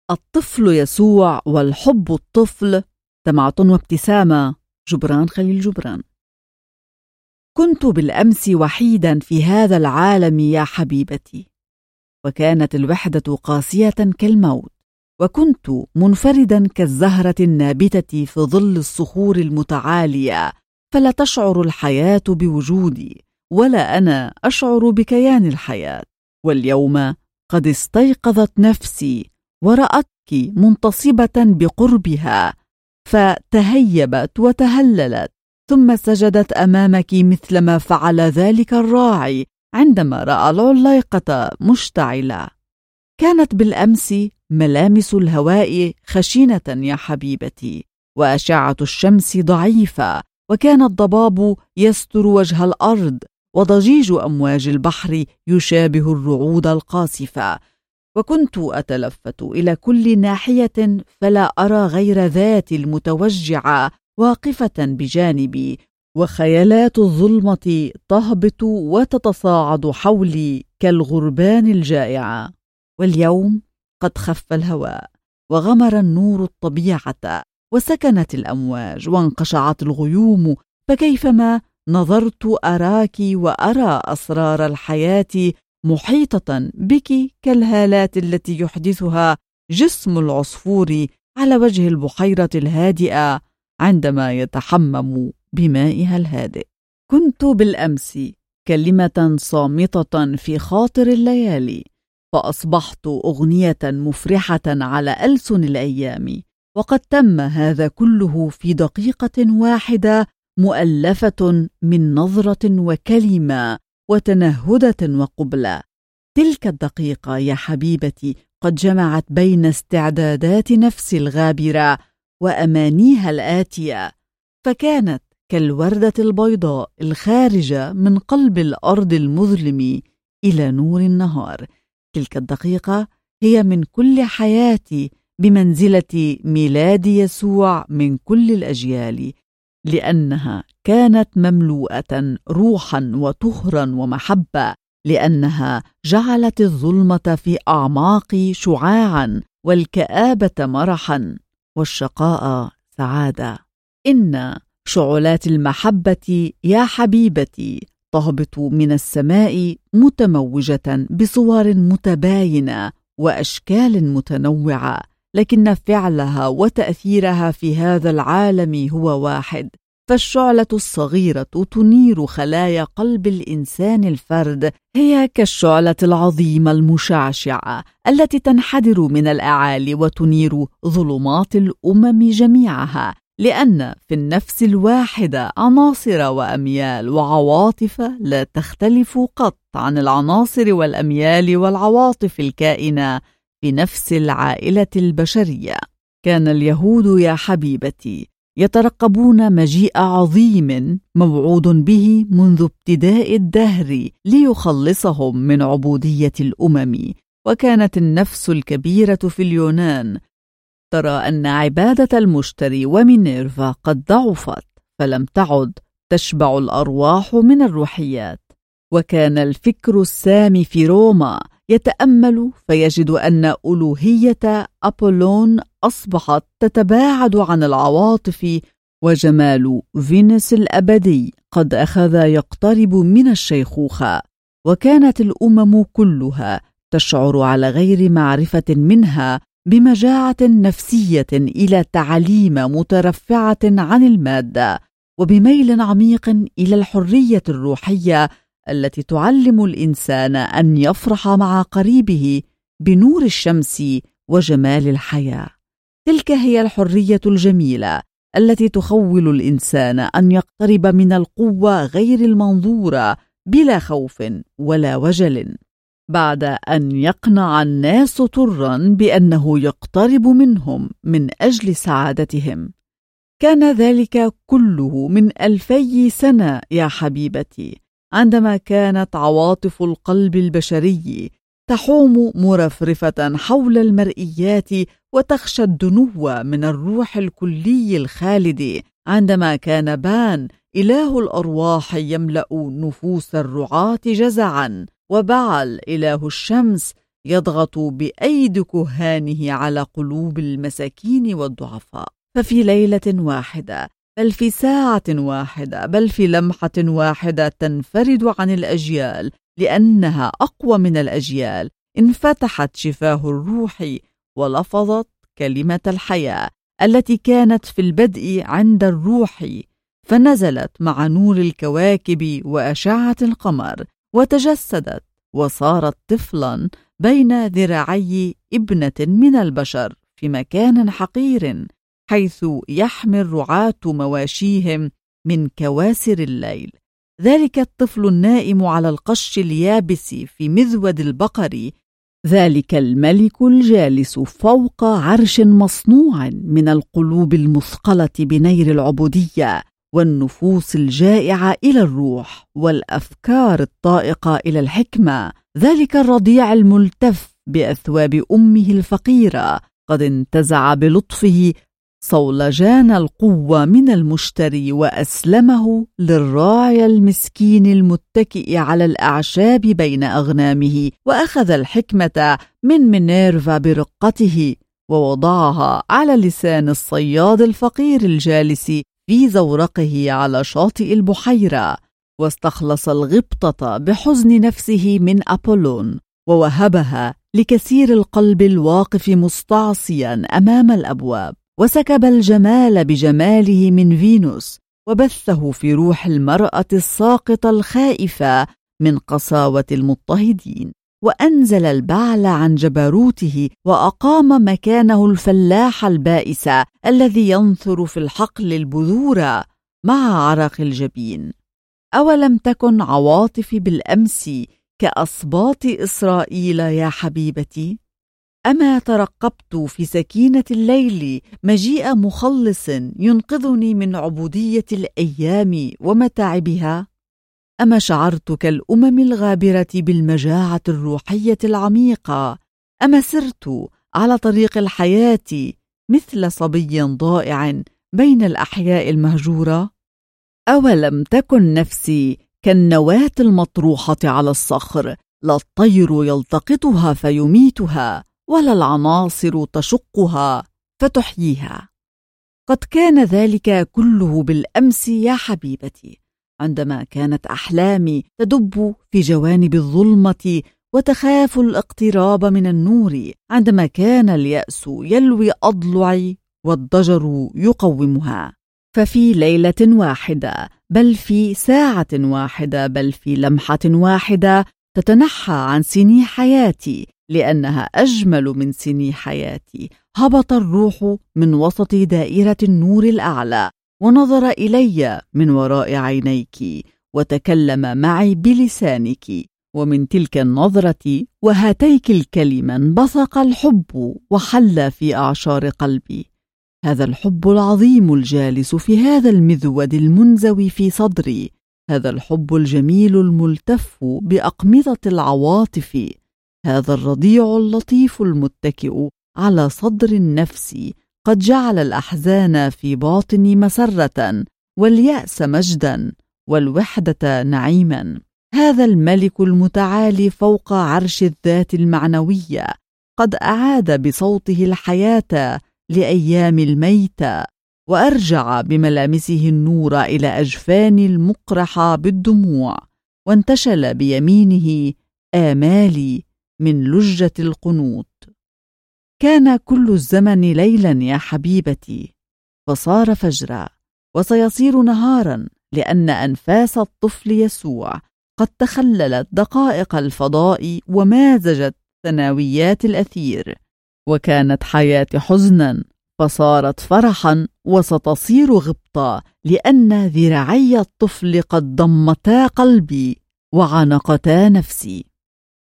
الطفل يسوع والحب الطفل. دمعة وابتسامة. جبران خليل جبران. كنت بالأمس وحيدا في هذا العالم يا حبيبتي، وكانت الوحدة قاسية كالموت، وكنت منفردا كالزهرة النابتة في ظل الصخور المتعالية، فلا تشعر الحياة بوجودي ولا أنا أشعر بكيان الحياة. واليوم قد استيقظت نفسي ورأتك منتصبة بقربها، فتهيبت وتهللت، ثم سجدت أمامك مثلما فعل ذلك الراعي عندما رأى العليقة مشتعلة. كانت بالأمس ملامس الهواء خشنة يا حبيبتي، وأشعة الشمس ضعيفة، وكان الضباب يستر وجه الأرض، وضجيج أمواج البحر يشابه الرعود القاصفة. وكنت أتلفت إلى كل ناحية فلا أرى غير ذاتي المتوجعة واقفة بجانبي، وخيالات الظلمة تهبط وتتصاعد حولي كالغربان الجائعة. واليوم قد خف الهواء، وغمر النور الطبيعة، وسكنت الأمواج، وانقشعت الغيوم، فكيفما نظرت أراك وأرى أسرار الحياة محيطة بك كالهالات التي يحدثها جسم العصفور على وجه البحيرة الهادئة عندما يتحمم بمائها الهادئ. كنت بالأمس كلمة صامتة في خاطر الليالي، فأصبحت أغنية مفرحة على ألسن الأيام، وقد تم هذا كله في دقيقة واحدة مؤلفة من نظرة وكلمة وتنهدة وقبلة. تلك الدقيقة يا حبيبتي قد جمعت بين استعدادات نفسي الغابرة وأمانيها الآتية، فكانت كالوردة البيضاء الخارجة من قلب الأرض المظلم إلى نور النهار. تلك الدقيقة هي من كل حياتي بمنزلة ميلاد يسوع من كل الأجيال، لأنها كانت مملوءة روحا وطهرا ومحبة، لأنها جعلت الظلمة في أعماقي شعاعا، والكآبة مرحا، والشقاء سعادة. إن شعلات المحبة يا حبيبتي تهبط من السماء متموجة بصور متباينة وأشكال متنوعة، لكن فعلها وتأثيرها في هذا العالم هو واحد. فالشعلة الصغيرة تنير خلايا قلب الإنسان الفرد، هي كالشعلة العظيمة المشعشعة التي تنحدر من الأعالي وتنير ظلمات الأمم جميعها، لأن في النفس الواحدة عناصر وأميال وعواطف لا تختلف قط عن العناصر والأميال والعواطف الكائنة في نفس العائلة البشرية. كان اليهود يا حبيبتي يترقبون مجيء عظيم موعود به منذ ابتداء الدهر ليخلصهم من عبودية الأمم، وكانت النفس الكبيرة في اليونان ترى أن عبادة المشتري ومينيرفا قد ضعفت، فلم تعد تشبع الأرواح من الروحيات. وكان الفكر السامي في روما يتأمل فيجد أن ألوهية أبولون أصبحت تتباعد عن العواطف، وجمال فينوس الأبدي قد أخذ يقترب من الشيخوخة. وكانت الأمم كلها تشعر على غير معرفة منها بمجاعة نفسية إلى تعليم مترفعة عن المادة، وبميل عميق إلى الحرية الروحية التي تعلم الإنسان أن يفرح مع قريبه بنور الشمس وجمال الحياة. تلك هي الحرية الجميلة التي تخول الإنسان أن يقترب من القوة غير المنظورة بلا خوف ولا وجل، بعد أن يقنع الناس طرا بأنه يقترب منهم من أجل سعادتهم. كان ذلك كله من 2000 سنة يا حبيبتي، عندما كانت عواطف القلب البشري تحوم مرفرفة حول المرئيات وتخشى الدنو من الروح الكلي الخالد، عندما كان بان إله الأرواح يملأ نفوس الرعاة جزعا، وبعل إله الشمس يضغط بأيدي كهانه على قلوب المساكين والضعفاء. ففي ليلة واحدة، بل في ساعة واحدة، بل في لمحة واحدة تنفرد عن الأجيال لأنها أقوى من الأجيال، انفتحت شفاه الروح ولفظت كلمة الحياة التي كانت في البدء عند الروح، فنزلت مع نور الكواكب وأشعة القمر، وتجسدت وصارت طفلا بين ذراعي ابنة من البشر في مكان حقير، حيث يحمي الرعاة مواشيهم من كواسر الليل. ذلك الطفل النائم على القش اليابس في مذود البقر، ذلك الملك الجالس فوق عرش مصنوع من القلوب المثقلة بنير العبودية والنفوس الجائعة إلى الروح والأفكار الطائقة إلى الحكمة، ذلك الرضيع الملتف بأثواب أمه الفقيرة قد انتزع بلطفه صولجان القوة من المشتري وأسلمه للراعي المسكين المتكئ على الأعشاب بين أغنامه، وأخذ الحكمة من مينيرفا برقته ووضعها على لسان الصياد الفقير الجالس في زورقه على شاطئ البحيرة، واستخلص الغبطة بحزن نفسه من أبولون ووهبها لكثير القلب الواقف مستعصيا أمام الأبواب، وسكب الجمال بجماله من فينوس وبثه في روح المرأة الساقطة الخائفة من قساوة المضطهدين، وأنزل البعل عن جبروته وأقام مكانه الفلاح البائس الذي ينثر في الحقل البذور مع عرق الجبين. أولم تكن عواطفي بالأمس كأصباط إسرائيل يا حبيبتي؟ أما ترقبت في سكينة الليل مجيء مخلص ينقذني من عبودية الأيام ومتاعبها؟ أما شعرت كالأمم الغابرة بالمجاعة الروحية العميقة؟ أما سرت على طريق الحياة مثل صبي ضائع بين الأحياء المهجورة؟ أولم تكن نفسي كالنواة المطروحة على الصخر، لا الطير يلتقطها فيميتها ولا العناصر تشقها فتحييها. قد كان ذلك كله بالأمس يا حبيبتي، عندما كانت أحلامي تدب في جوانب الظلمة وتخاف الاقتراب من النور، عندما كان اليأس يلوي أضلعي والضجر يقومها. ففي ليلة واحدة، بل في ساعة واحدة، بل في لمحة واحدة تتنحى عن سني حياتي لأنها أجمل من سني حياتي، هبط الروح من وسط دائرة النور الأعلى ونظر إلي من وراء عينيك وتكلم معي بلسانك، ومن تلك النظرة وهاتيك الكلمة انبثق الحب وحل في أعشار قلبي. هذا الحب العظيم الجالس في هذا المذود المنزوي في صدري، هذا الحب الجميل الملتف بأقمطة العواطف، هذا الرضيع اللطيف المتكئ على صدر النفس قد جعل الأحزان في باطني مسرة واليأس مجدا والوحدة نعيما. هذا الملك المتعالي فوق عرش الذات المعنوية قد أعاد بصوته الحياة لأيام الميتة، وأرجع بملامسه النور إلى أجفاني المقرحة بالدموع، وانتشل بيمينه آمالي من لجة القنوط. كان كل الزمن ليلا يا حبيبتي، فصار فجرا وسيصير نهارا، لأن أنفاس الطفل يسوع قد تخللت دقائق الفضاء ومازجت ثانويات الأثير، وكانت حياتي حزنا فصارت فرحا، وستصير غبطة لأن ذراعي الطفل قد ضمتا قلبي وعنقتا نفسي.